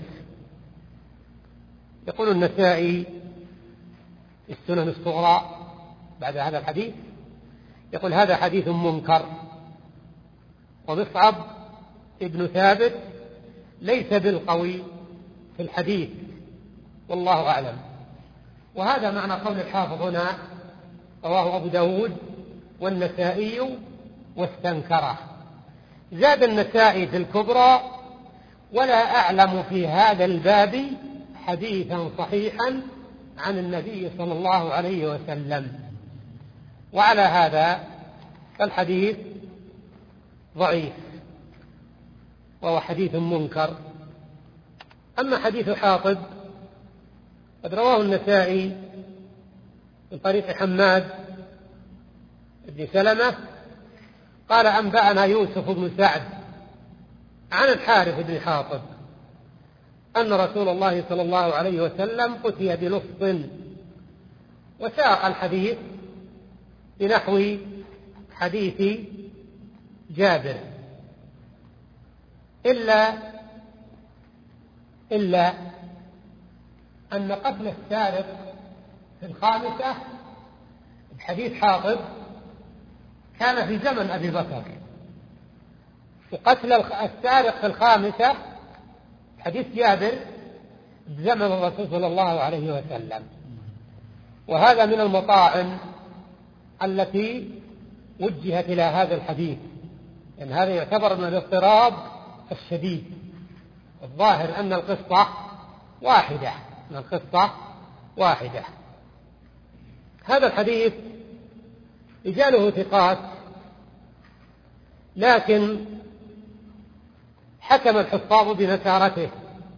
يقول النسائي في السنن الصغرى بعد هذا الحديث، يقول هذا حديث منكر، ومصعب ابن ثابت ليس بالقوي في الحديث، والله أعلم. وهذا معنى قول الحافظ هنا رواه أبو داود والنسائي واستنكره. زاد النسائي في الكبرى: ولا أعلم في هذا الباب حديثا صحيحا عن النبي صلى الله عليه وسلم. وعلى هذا فالحديث ضعيف وهو حديث منكر. أما حديث حاطب قد رواه النسائي من طريق حماد بن سلمة قال: أنبأنا يوسف بن سعد عن الحارث بن حاطب أن رسول الله صلى الله عليه وسلم أتي بلص، وساق الحديث بنحو حديث جابر، إلا إلا أن قتل السارق في الخامسة بحديث حاطب كان في زمن أبي بكر، وقتل السارق في الخامسة حديث جابر بزمن الرسول صلى الله عليه وسلم. وهذا من المطاعن التي وجهت إلى هذا الحديث، لأن يعني هذا يعتبر من الاضطراب الشديد. الظاهر أن القصة واحدة، أن القصة واحدة. هذا الحديث رجاله ثقات، لكن حكم الحفاظ بنكارته،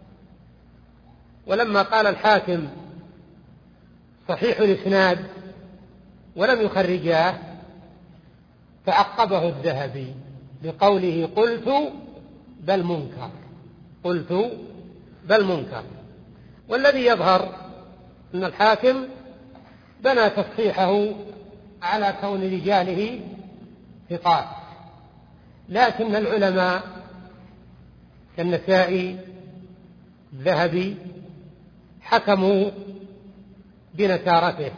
ولما قال الحاكم صحيح الإسناد ولم يخرجاه فعقبه الذهبي بقوله: قلت بل منكر، قلت بل منكر. والذي يظهر أن الحاكم بنى تصحيحه على كون رجاله ثقات، لكن العلماء كالنسائي الذهبي حكموا بنكارته.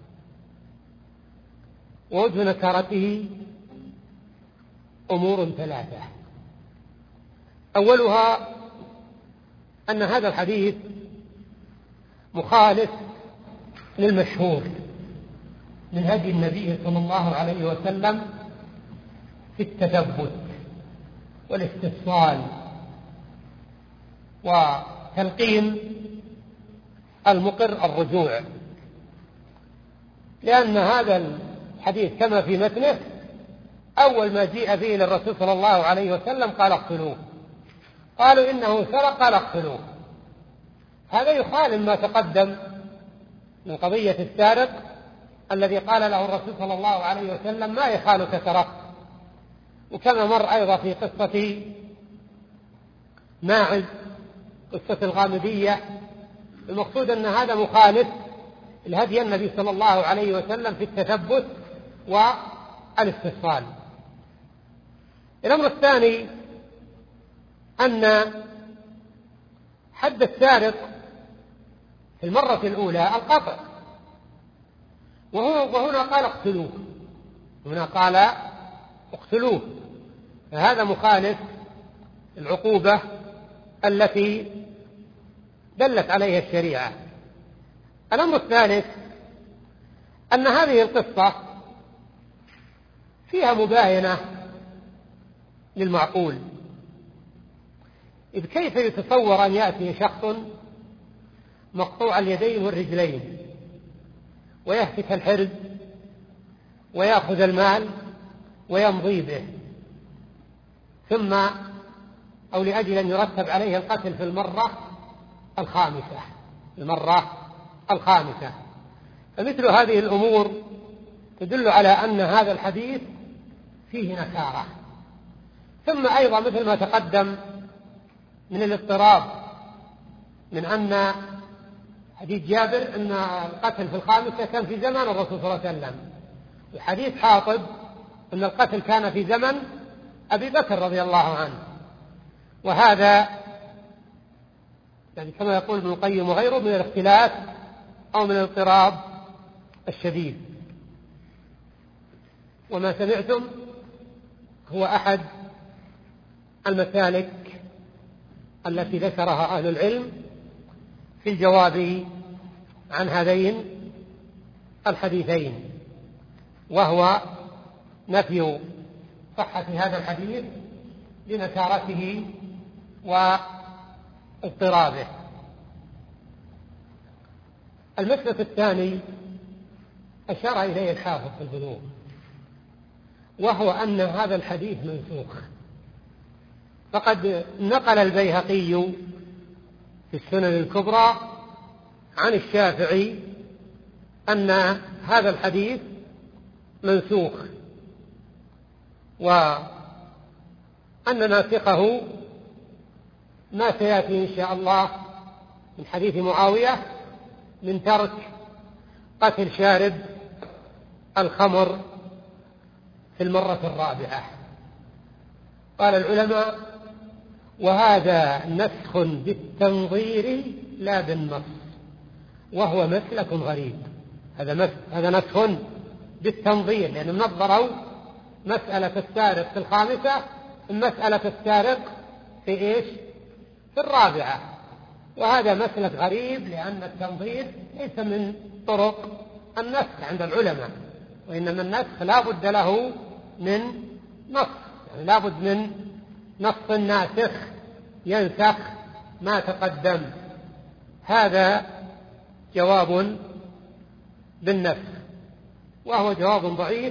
ووجه نكارته أمور ثلاثة: أولها أن هذا الحديث مخالف للمشهور من هدي النبي صلى الله عليه وسلم في التثبت والاستفصال وتلقين المقر الرجوع، لأن هذا الحديث كما في متنه أول ما جيء به للرسول صلى الله عليه وسلم قال: اقتلوه. قالوا: إنه سرق، قال: اقتلوه. هذا يخالف ما تقدم من قضية السارق الذي قال له الرسول صلى الله عليه وسلم: ما يخالك سرقت. وكما مر أيضا في قصة ماعز، قصة الغامدية. المقصود أن هذا مخالف الهدي النبي صلى الله عليه وسلم في التثبت الاستفصال. الأمر الثاني أن حد السارق في المرة الأولى القطع، وهنا قال اقتلوه، هنا قال اقتلوه، فهذا مخالف العقوبة التي دلت عليها الشريعة. الأمر الثالث أن هذه القصة فيها مباينة للمعقول، إذ كيف يتصور أن يأتي شخص مقطوع اليدين والرجلين ويهتك الحرز ويأخذ المال ويمضي به، ثم أو لأجل أن يرتب عليه القتل في المرة الخامسة المرة الخامسة فمثل هذه الأمور تدل على أن هذا الحديث فيه نكارة. ثم أيضا مثل ما تقدم من الاضطراب من أن حديث جابر أن القتل في الخامسة كان في زمن الرسول صلى الله عليه وسلم، وحديث حاطب أن القتل كان في زمن أبي بكر رضي الله عنه، وهذا يعني كما يقول ابن القيم وغيره من الاختلاف أو من الاضطراب الشديد. وما سمعتم هو أحد المسالك التي ذكرها أهل العلم في الجواب عن هذين الحديثين، وهو نفي صحة هذا الحديث لنكارته واضطرابه. المسلك الثاني أشار إليه الحافظ في البلوغ، وهو أن هذا الحديث منسوخ. فقد نقل البيهقي في السنن الكبرى عن الشافعي أن هذا الحديث منسوخ، وأن ناسخه ما سيأتي إن شاء الله من حديث معاوية من ترك قتل شارب الخمر في المرة الرابعة. قال العلماء: وهذا نسخ بالتنظير لا بالنص، وهو مسلك غريب. هذا هذا نسخ بالتنظير، لأنهم نظروا مسألة السارق في الخامسة مسألة السارق في إيش؟ في الرابعة. وهذا مسلك غريب، لأن التنظير ليس من طرق النسخ عند العلماء، وإنما النسخ لا بد له من نص، يعني لا بد من نص ناسخ ينسخ ما تقدم. هذا جواب بالنسخ، وهو جواب ضعيف،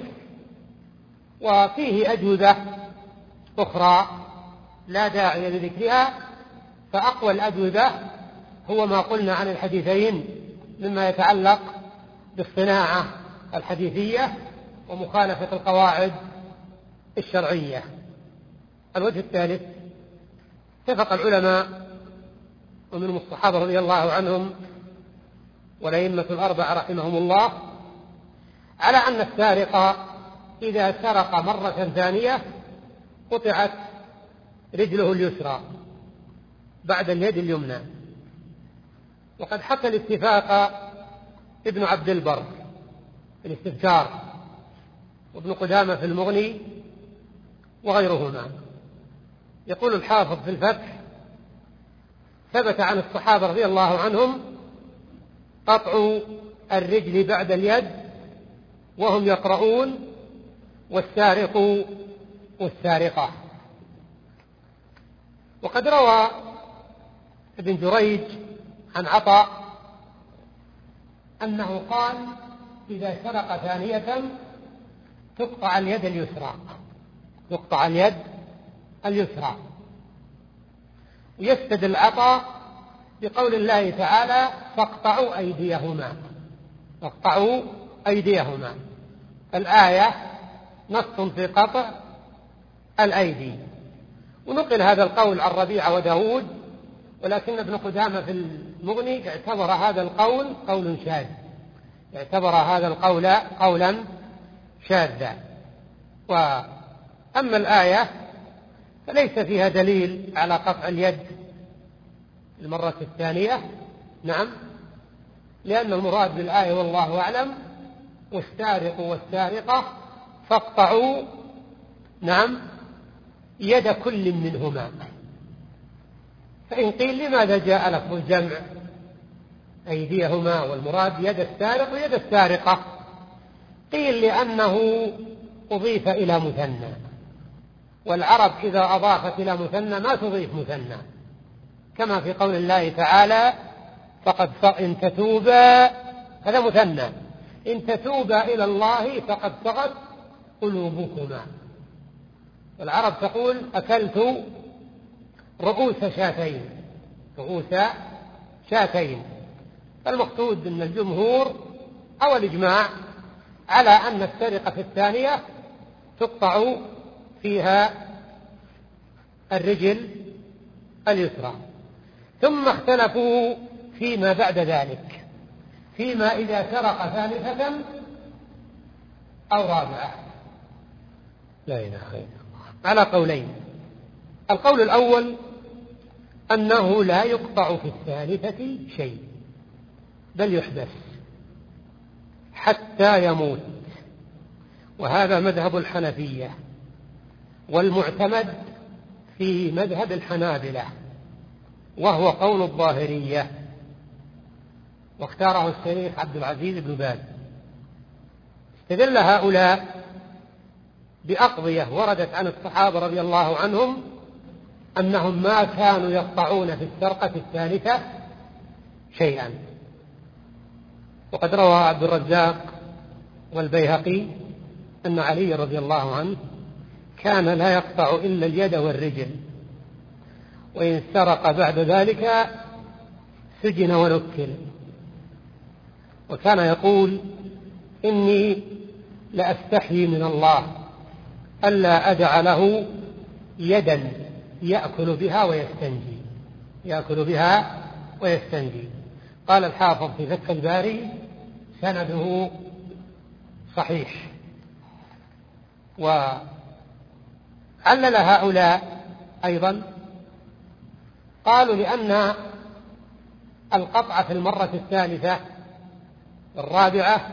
وفيه أجوبة أخرى لا داعي لذكرها. فأقوى الأجوبة هو ما قلنا عن الحديثين مما يتعلق بالصناعة الحديثية ومخالفة القواعد الشرعية. الوجه الثالث: اتفق العلماء ومنهم الصحابة رضي الله عنهم والأئمة الأربعة رحمهم الله على أن السارق إذا سرق مرة ثانية قطعت رجله اليسرى بعد اليد اليمنى. وقد حكى الاتفاق ابن عبد البر في الاستذكار وابن قدامة في المغني وغيرهما. يقول الحافظ في الفتح: ثبت عن الصحابة رضي الله عنهم قطع الرجل بعد اليد وهم يقرؤون والسارق والسارقة. وقد روى ابن جريج عن عطاء أنه قال: إذا سرق ثانية تقطع اليد اليسرى تقطع اليد اليسرى. ويستدل عطاء بقول الله تعالى: فاقطعوا أيديهما فاقطعوا أيديهما. الآية نص في قطع الأيدي. ونقل هذا القول عن ربيعة وداود، ولكن ابن قدامة في المغني اعتبر هذا القول قول شاذ اعتبر هذا القول قولا شاذا. وأما الآية فليس فيها دليل على قطع اليد المرة الثانية، نعم، لأن المراد بالآية والله أعلم والسارق والسارقة فاقطعوا، نعم، يد كل منهما. فإن قيل لماذا جاء لفظ الجمع أيديهما والمراد يد السارق ويد السارقة؟ قيل لأنه أضيف إلى مثنى، والعرب إذا أضافت إلى مثنى ما تضيف مثنى، كما في قول الله تعالى فقد إن تتوبا، هذا مثنى، إن تتوبا إلى الله فقد صغت قلوبكما. والعرب تقول أكلت رؤوس شاتين، رؤوس شاتين. فالمقصود أن الجمهور أو الإجماع على أن السرقة في الثانية تقطع فيها الرجل اليسرى. ثم اختلفوا فيما بعد ذلك، فيما إذا سرق ثالثة أو رابعة، لا إله إلا الله، على قولين. القول الأول أنه لا يقطع في الثالثة شيء، بل يحبس حتى يموت، وهذا مذهب الحنفية، والمعتمد في مذهب الحنابلة، وهو قول الظاهرية، واختاره الشيخ عبد العزيز بن باز. استدل هؤلاء بأقضية وردت عن الصحابة رضي الله عنهم أنهم ما كانوا يقطعون في السرقة الثالثة شيئا. وقد روى عبد الرزاق والبيهقي أن علي رضي الله عنه كان لا يقطع إلا اليد والرجل، وإن سرق بعد ذلك سجن ونكل. وكان يقول إني لأستحيي من الله ألا أدع له يدا يأكل بها ويستنجي، يأكل بها ويستنجي. قال الحافظ في فتح الباري سنده صحيح. وعلل هؤلاء أيضا قالوا لأن القطع في المرة الثالثة الرابعة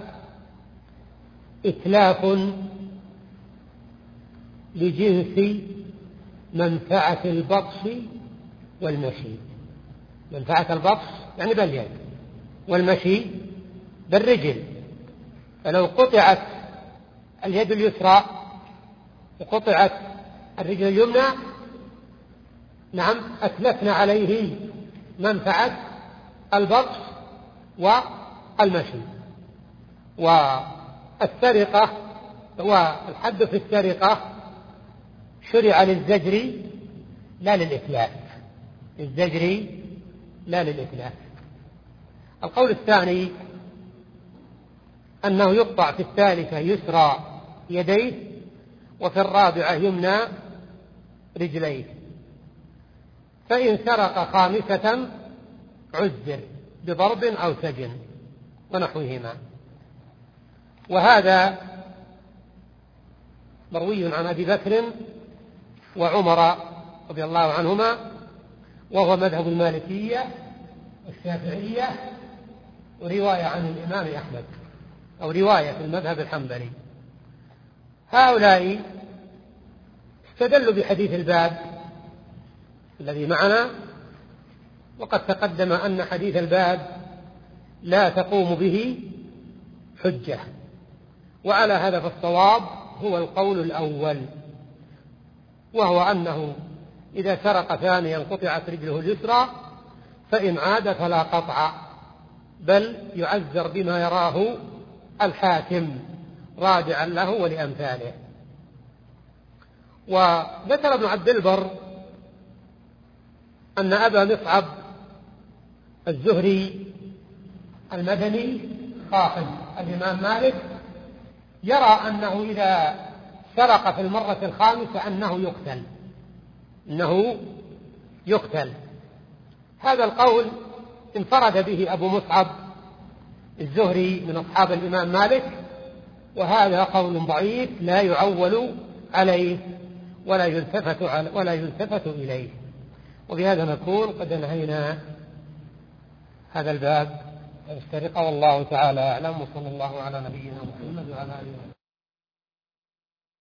إتلاف لجنس منفعة البطش والمشي. منفعة البطش يعني باليد، والمشي بالرجل. فلو قطعت اليد اليسرى وقطعت الرجل اليمنى، نعم، أتلفنا عليه منفعة البطش والمشي. والسرقة والحد في السرقة شرع للزجر لا للإتلاف، للزجر لا للإتلاف. القول الثاني أنه يقطع في الثالثة يسرى يديه، وفي الرابعة يمنى رجليه. فإن سرق خامسة عذر بضرب أو سجن ونحوهما. وهذا مروي عن أبي بكر وعمر رضي الله عنهما، وهو مذهب المالكية والشافعية، ورواية عن الإمام أحمد، أو رواية في المذهب الحنبلي. هؤلاء استدلوا بحديث الباب الذي معنا، وقد تقدم أن حديث الباب لا تقوم به حجة، وعلى هذا فالصواب هو القول الأول، وهو أنه إذا سرق ثانيا قطعت رجله اليسرى، فإن عاد فلا قطع، بل يعذر بما يراه الحاكم راجعا له ولأمثاله. وذكر ابن عبد البر أن أبا مصعب الزهري المدني خاطب الإمام مالك يرى أنه إذا سرق في المرة الخامسة أنه يقتل، أنه يقتل. هذا القول انفرد به أبو مصعب الزهري من أصحاب الإمام مالك، وهذا قول ضعيف لا يعول عليه ولا يلتفت على ولا يلتفت إليه. وبهذا نكون قد انهينا هذا الباب السرقة، والله تعالى أعلم، وصلى الله على نبينا محمد وعلى آله وسلم.